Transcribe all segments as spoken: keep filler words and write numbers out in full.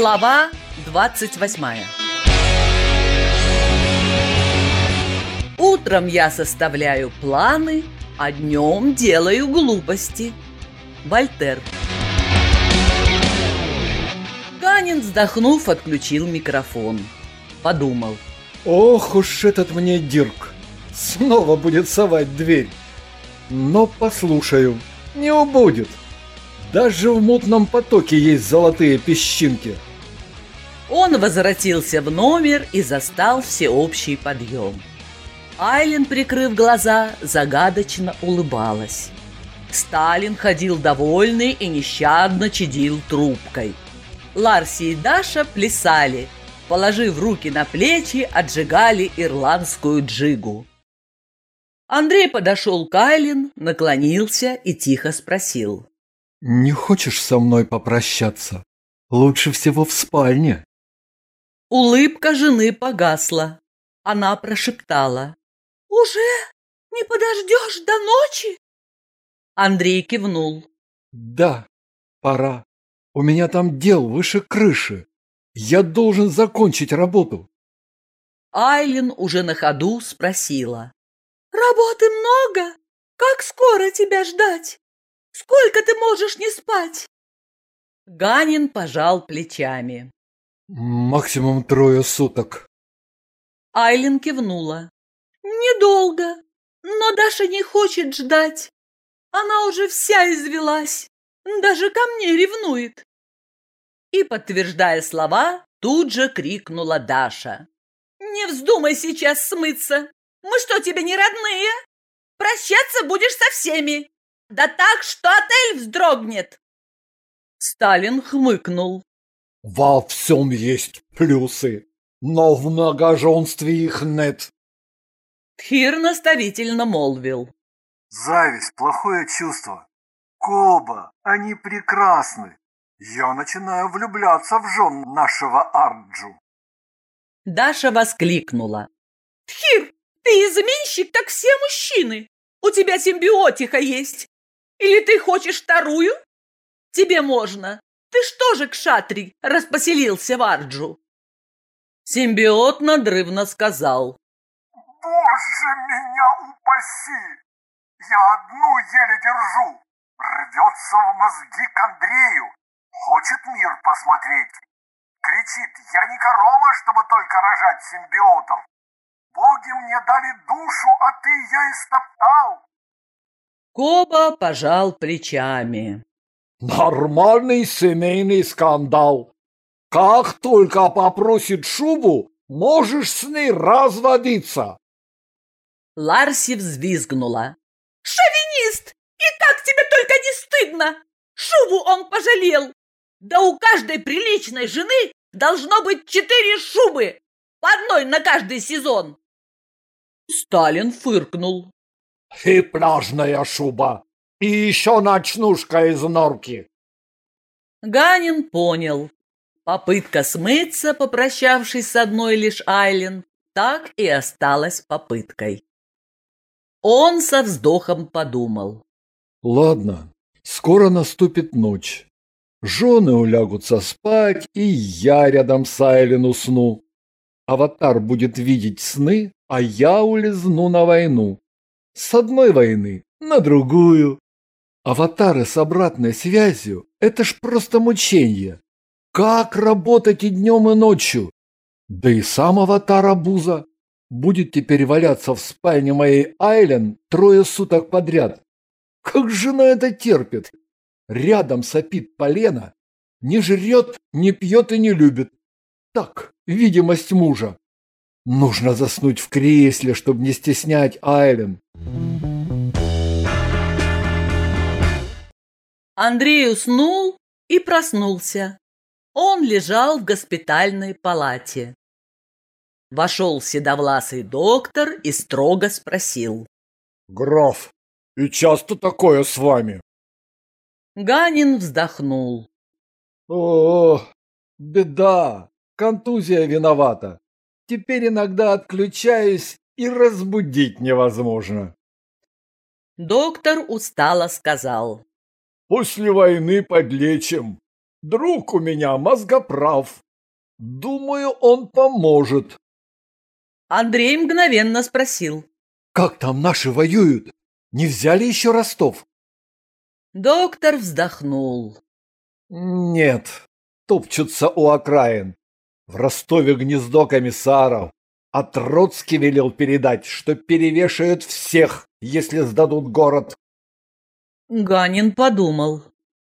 Глава двадцать восьмая. Утром я составляю планы, а днем делаю глупости. Вольтер. Ганин, вздохнув, отключил микрофон. Подумал. Ох уж этот мне Дирк. Снова будет совать дверь. Но послушаю, не убудет. Даже в мутном потоке есть золотые песчинки. Он возвратился в номер и застал всеобщий подъем. Айлин, прикрыв глаза, загадочно улыбалась. Сталин ходил довольный и нещадно чадил трубкой. Ларси и Даша плясали, положив руки на плечи, отжигали ирландскую джигу. Андрей подошел к Айлин, наклонился и тихо спросил. «Не хочешь со мной попрощаться? Лучше всего в спальне». Улыбка жены погасла. Она прошептала. «Уже? Не подождешь до ночи?» Андрей кивнул. «Да, пора. У меня там дел выше крыши. Я должен закончить работу». Айлин уже на ходу спросила. «Работы много? Как скоро тебя ждать? Сколько ты можешь не спать?» Ганин пожал плечами. «Максимум трое суток». Айлин кивнула. «Недолго, но Даша не хочет ждать. Она уже вся извелась, даже ко мне ревнует». И, подтверждая слова, тут же крикнула Даша. «Не вздумай сейчас смыться! Мы что, тебе не родные? Прощаться будешь со всеми! Да так, что отель вздрогнет!» Сталин хмыкнул. «Во всем есть плюсы, но в многоженстве их нет». Тхир наставительно молвил. «Зависть – плохое чувство. Колба, они прекрасны. Я начинаю влюбляться в жен нашего Арджу». Даша воскликнула. «Тхир, ты изменщик, как все мужчины. У тебя симбиотика есть. Или ты хочешь вторую? Тебе можно. Ты что же, кшатрий, распоселился в Арджу?» Симбиот надрывно сказал. «Боже, меня упаси! Я одну еле держу. Рвется в мозги к Андрею. Хочет мир посмотреть. Кричит, я не корова, чтобы только рожать симбиотов. Боги мне дали душу, а ты ее истоптал». Коба пожал плечами. «Нормальный семейный скандал. Как только попросит шубу, можешь с ней разводиться». Ларси взвизгнула. «Шовинист! И как тебе только не стыдно! Шубу он пожалел! Да у каждой приличной жены должно быть четыре шубы, по одной на каждый сезон!» Сталин фыркнул. «И пляжная шуба, и еще ночнушка из норки». Ганин понял. Попытка смыться, попрощавшись с одной лишь Айлин, так и осталась попыткой. Он со вздохом подумал. «Ладно, скоро наступит ночь. Жены улягутся спать, и я рядом с Айлин усну. Аватар будет видеть сны, а я улизну на войну. С одной войны на другую. Аватары с обратной связью – это ж просто мученье. Как работать и днем, и ночью? Да и сам аватар обуза будет теперь валяться в спальне моей Айлен трое суток подряд. Как жена это терпит? Рядом сопит полено, не жрет, не пьет и не любит. Так, видимость мужа. Нужно заснуть в кресле, чтобы не стеснять Айлен». Андрей уснул и проснулся. Он лежал в госпитальной палате. Вошел седовласый доктор и строго спросил. «Граф, и часто такое с вами?» Ганин вздохнул. «О, беда, контузия виновата. Теперь иногда отключаюсь, и разбудить невозможно». Доктор устало сказал. «После войны подлечим. Друг у меня мозгоправ. Думаю, он поможет. Андрей мгновенно спросил. Как там наши воюют? Не взяли еще Ростов? Доктор вздохнул. Нет, топчутся у окраин. В Ростове гнездо комиссаров. А Троцкий велел передать, что перевешают всех, если сдадут город. Ганин подумал.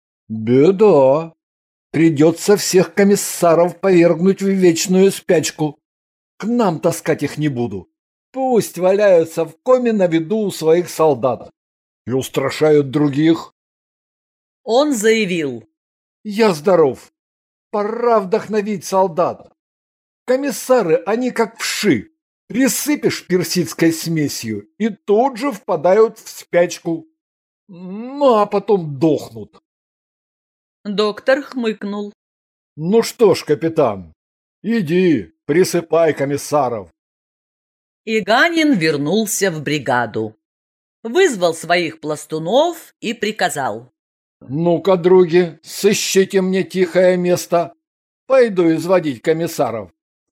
Беда. Придется всех комиссаров повергнуть в вечную спячку. К нам таскать их не буду. Пусть валяются в коме на виду у своих солдат. И устрашают других. Он заявил. Я здоров. Пора вдохновить солдат. Комиссары, они как вши. Присыпешь персидской смесью и тут же впадают в спячку. Ну, а потом дохнут. Доктор хмыкнул. Ну что ж, капитан, иди, присыпай комиссаров. И Ганин вернулся в бригаду. Вызвал своих пластунов и приказал. Ну-ка, други, сыщите мне тихое место. Пойду изводить комиссаров.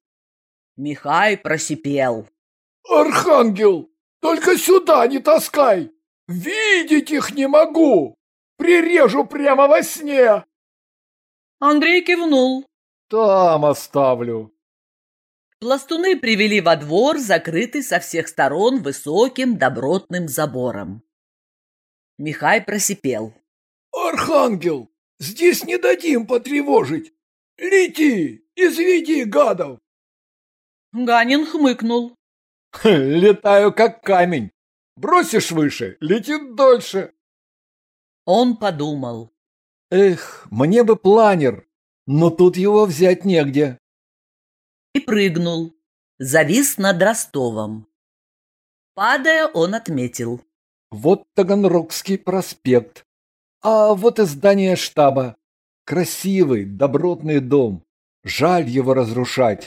Михай просипел. Архангел, только сюда не таскай. Видеть их не могу. Прирежу прямо во сне. Андрей кивнул. Там оставлю. Пластуны привели во двор, закрытый со всех сторон высоким добротным забором. Михай просипел. Архангел, здесь не дадим потревожить. Лети, изведи гадов. Ганин хмыкнул. Летаю как камень. Бросишь выше, летит дольше. Он подумал. Эх, мне бы планер, но тут его взять негде. И прыгнул. Завис над Ростовом. Падая, он отметил. Вот Таганрогский проспект. А вот и здание штаба. Красивый, добротный дом. Жаль его разрушать.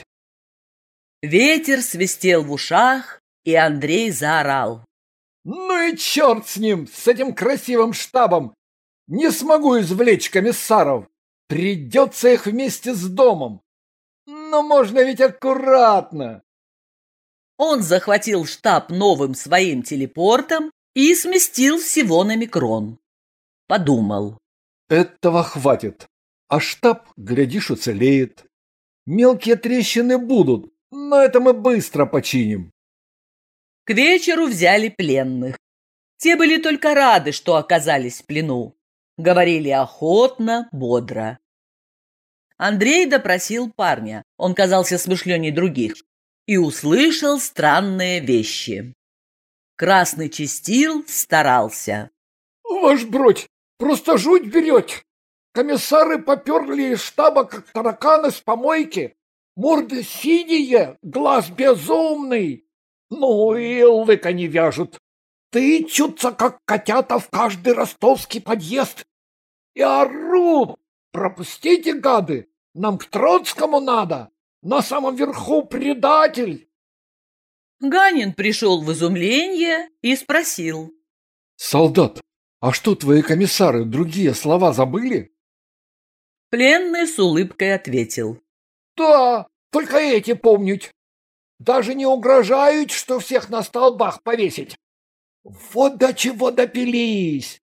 Ветер свистел в ушах, и Андрей заорал. Ну и черт с ним, с этим красивым штабом. Не смогу извлечь комиссаров. Придется их вместе с домом. Но можно ведь аккуратно. Он захватил штаб новым своим телепортом и сместил всего на микрон. Подумал. Этого хватит. А штаб, глядишь, уцелеет. Мелкие трещины будут, но это мы быстро починим. К вечеру взяли пленных. Те были только рады, что оказались в плену. Говорили охотно, бодро. Андрей допросил парня, он казался смышленней других, и услышал странные вещи. Красный Чистил старался. Ваш бродь, просто жуть берете. Комиссары поперли из штаба, как тараканы с помойки. Морды синие, глаз безумный. Ну и лыка не вяжут. Тычутся, как котята, в каждый ростовский подъезд. И орут. Пропустите, гады, нам к Троцкому надо. На самом верху предатель. Ганин пришел в изумление и спросил. Солдат, а что твои комиссары другие слова забыли? Пленный с улыбкой ответил. Да, только эти помнить. Даже не угрожают, что всех на столбах повесить. Вот до чего допились.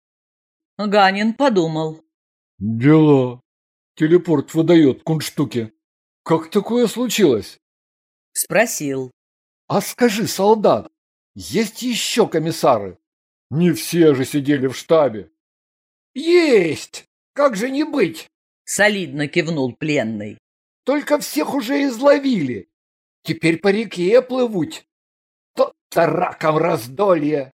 Ганин подумал. Дела. Телепорт выдает кунштуки. Как такое случилось? Спросил. А скажи, солдат, есть еще комиссары? Не все же сидели в штабе. Есть! Как же не быть? Солидно кивнул пленный. Только всех уже изловили. Теперь по реке плывут. То-то раком раздолье.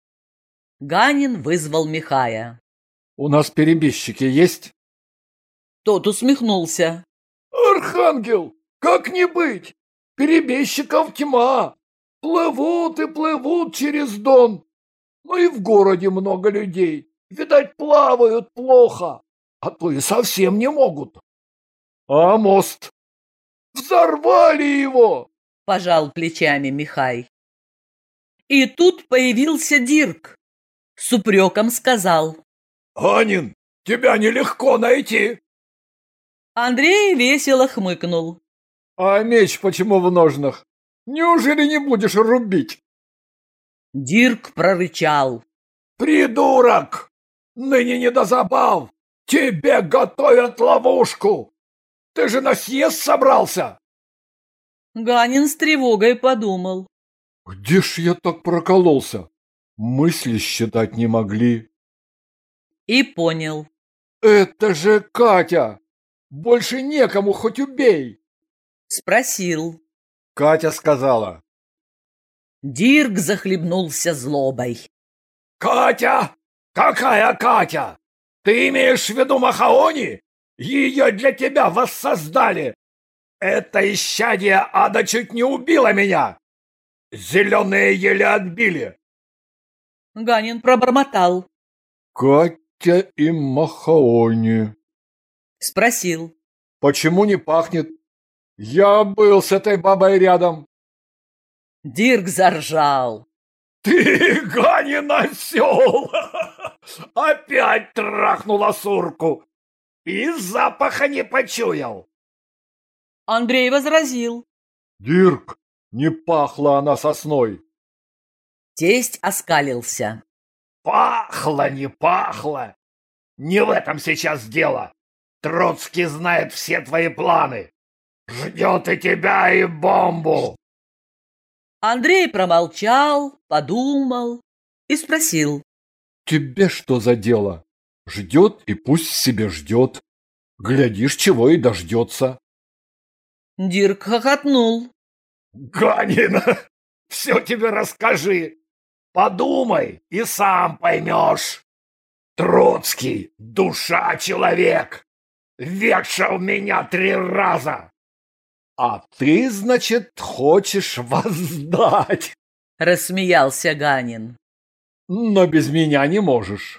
Ганин вызвал Михая. У нас перебежчики есть? Тот усмехнулся. Архангел, как не быть? Перебежчиков тьма. Плывут и плывут через Дон. Ну и в городе много людей. Видать, плавают плохо, а то и совсем не могут. А мост? Взорвали его! Пожал плечами Михай. И тут появился Дирк. С упреком сказал. Ганин, тебя нелегко найти. Андрей весело хмыкнул. А меч почему в ножнах? Неужели не будешь рубить? Дирк прорычал. Придурок! Ныне не до забав! Тебе готовят ловушку! Ты же на съезд собрался! Ганин с тревогой подумал. Где ж я так прокололся? Мысли считать не могли. И понял. Это же Катя! Больше некому, хоть убей! Спросил. Катя сказала. Дирк захлебнулся злобой. Катя? Какая Катя? Ты имеешь в виду Махаони? Ее для тебя воссоздали. Это исчадие ада чуть не убило меня. Зеленые еле отбили. Ганин пробормотал. Катя и Махаони. Спросил. Почему не пахнет? Я был с этой бабой рядом. Дирк заржал. Ты, Ганин, осел! Опять трахнула сурку. И запаха не почуял. Андрей возразил. Дирк, не пахла она сосной. Тесть оскалился. Пахло, не пахло. Не в этом сейчас дело. Троцкий знает все твои планы. Ждет и тебя, и бомбу. Андрей промолчал, подумал и спросил. Тебе что за дело? Ждет и пусть себе ждет. Глядишь, чего и дождется. Дирк хохотнул. Ганин, все тебе расскажи. Подумай и сам поймешь. Троцкий — душа-человек. Вешал меня три раза. А ты, значит, хочешь воздать? Рассмеялся Ганин. Но без меня не можешь.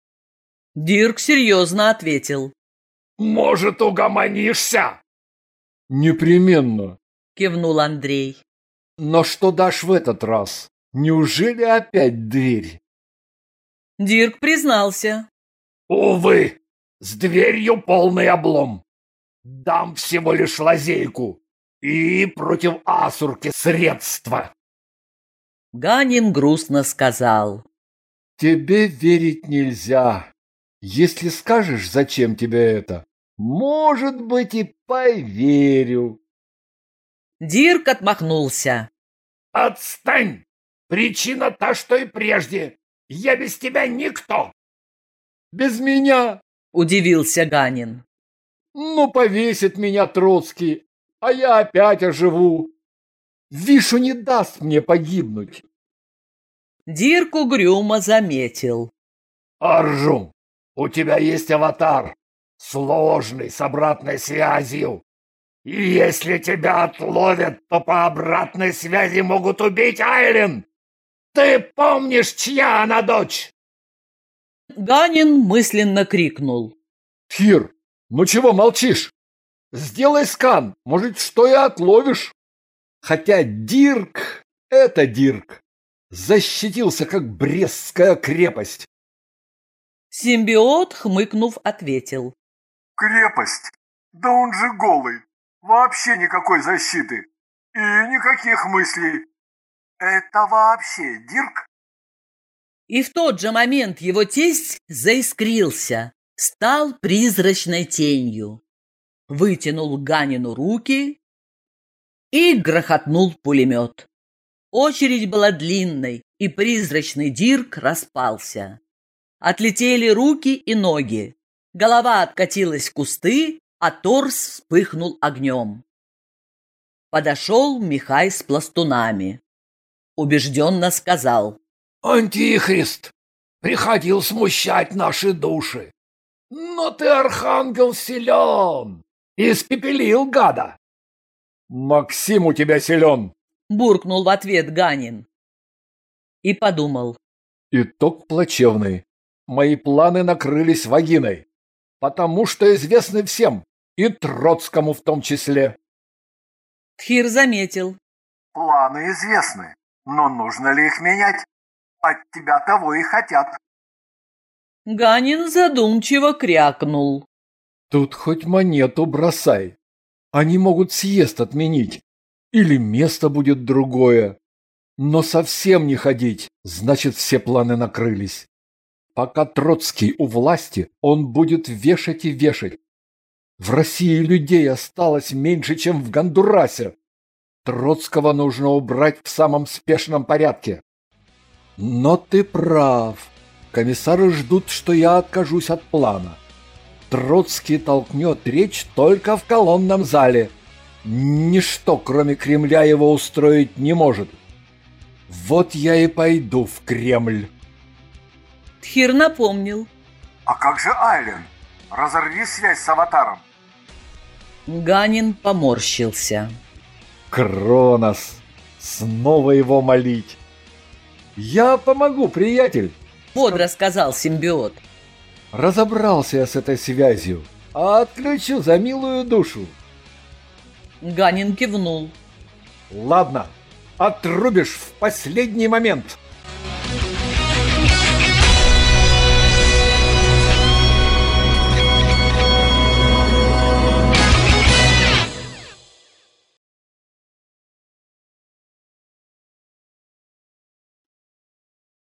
Дирк серьезно ответил. Может, угомонишься? Непременно, Кивнул Андрей. Но что дашь в этот раз? Неужели опять дверь? Дирк признался. Увы, с дверью полный облом. Дам всего лишь лазейку и против асурки средства. Ганин грустно сказал. Тебе верить нельзя. Если скажешь, зачем тебе это, может быть, и поверю. Дирк отмахнулся. Отстань! Причина та, что и прежде. Я без тебя никто. Без меня? Удивился Ганин. Ну, повесит меня Троцкий, а я опять оживу. Вишу не даст мне погибнуть. Дирк угрюмо заметил. Аржум, у тебя есть аватар, сложный, с обратной связью. И если тебя отловят, то по обратной связи могут убить Айлин. Ты помнишь, чья она дочь? Ганин мысленно крикнул. Тхир, ну чего молчишь? Сделай скан, может, что и отловишь. Хотя Дирк — это Дирк. Защитился, как Брестская крепость. Симбиот, хмыкнув, ответил. Крепость? Да он же голый. Вообще никакой защиты. И никаких мыслей. Это вообще Дирк? И в тот же момент его тесть заискрился, стал призрачной тенью. Вытянул Ганину руки и грохотнул пулемет. Очередь была длинной, и призрачный Дирк распался. Отлетели руки и ноги. Голова откатилась в кусты, а торс вспыхнул огнем. Подошел Михай с пластунами. Убежденно сказал. Антихрист приходил смущать наши души. Но ты, архангел, силен. Испепелил гада. Максим у тебя силен. Буркнул в ответ Ганин. И подумал. Итог плачевный. Мои планы накрылись вагиной. Потому что известны всем, и Троцкому в том числе. Тхир заметил. Планы известны, но нужно ли их менять? От тебя того и хотят. Ганин задумчиво крякнул. Тут хоть монету бросай. Они могут съезд отменить. Или место будет другое. Но совсем не ходить, значит, все планы накрылись. Пока Троцкий у власти, он будет вешать и вешать. В России людей осталось меньше, чем в Гондурасе. Троцкого нужно убрать в самом спешном порядке. Но ты прав. Комиссары ждут, что я откажусь от плана. Троцкий толкнет речь только в колонном зале. Ничто, кроме Кремля, его устроить не может. Вот я и пойду в Кремль. Тхир напомнил. А как же Айлен? Разорви связь с аватаром. Ганин поморщился. Кронос, снова его молить. Я помогу, приятель. Бодро сказал симбиот. Разобрался я с этой связью, а отключу за милую душу. Ганин кивнул. Ладно, отрубишь в последний момент.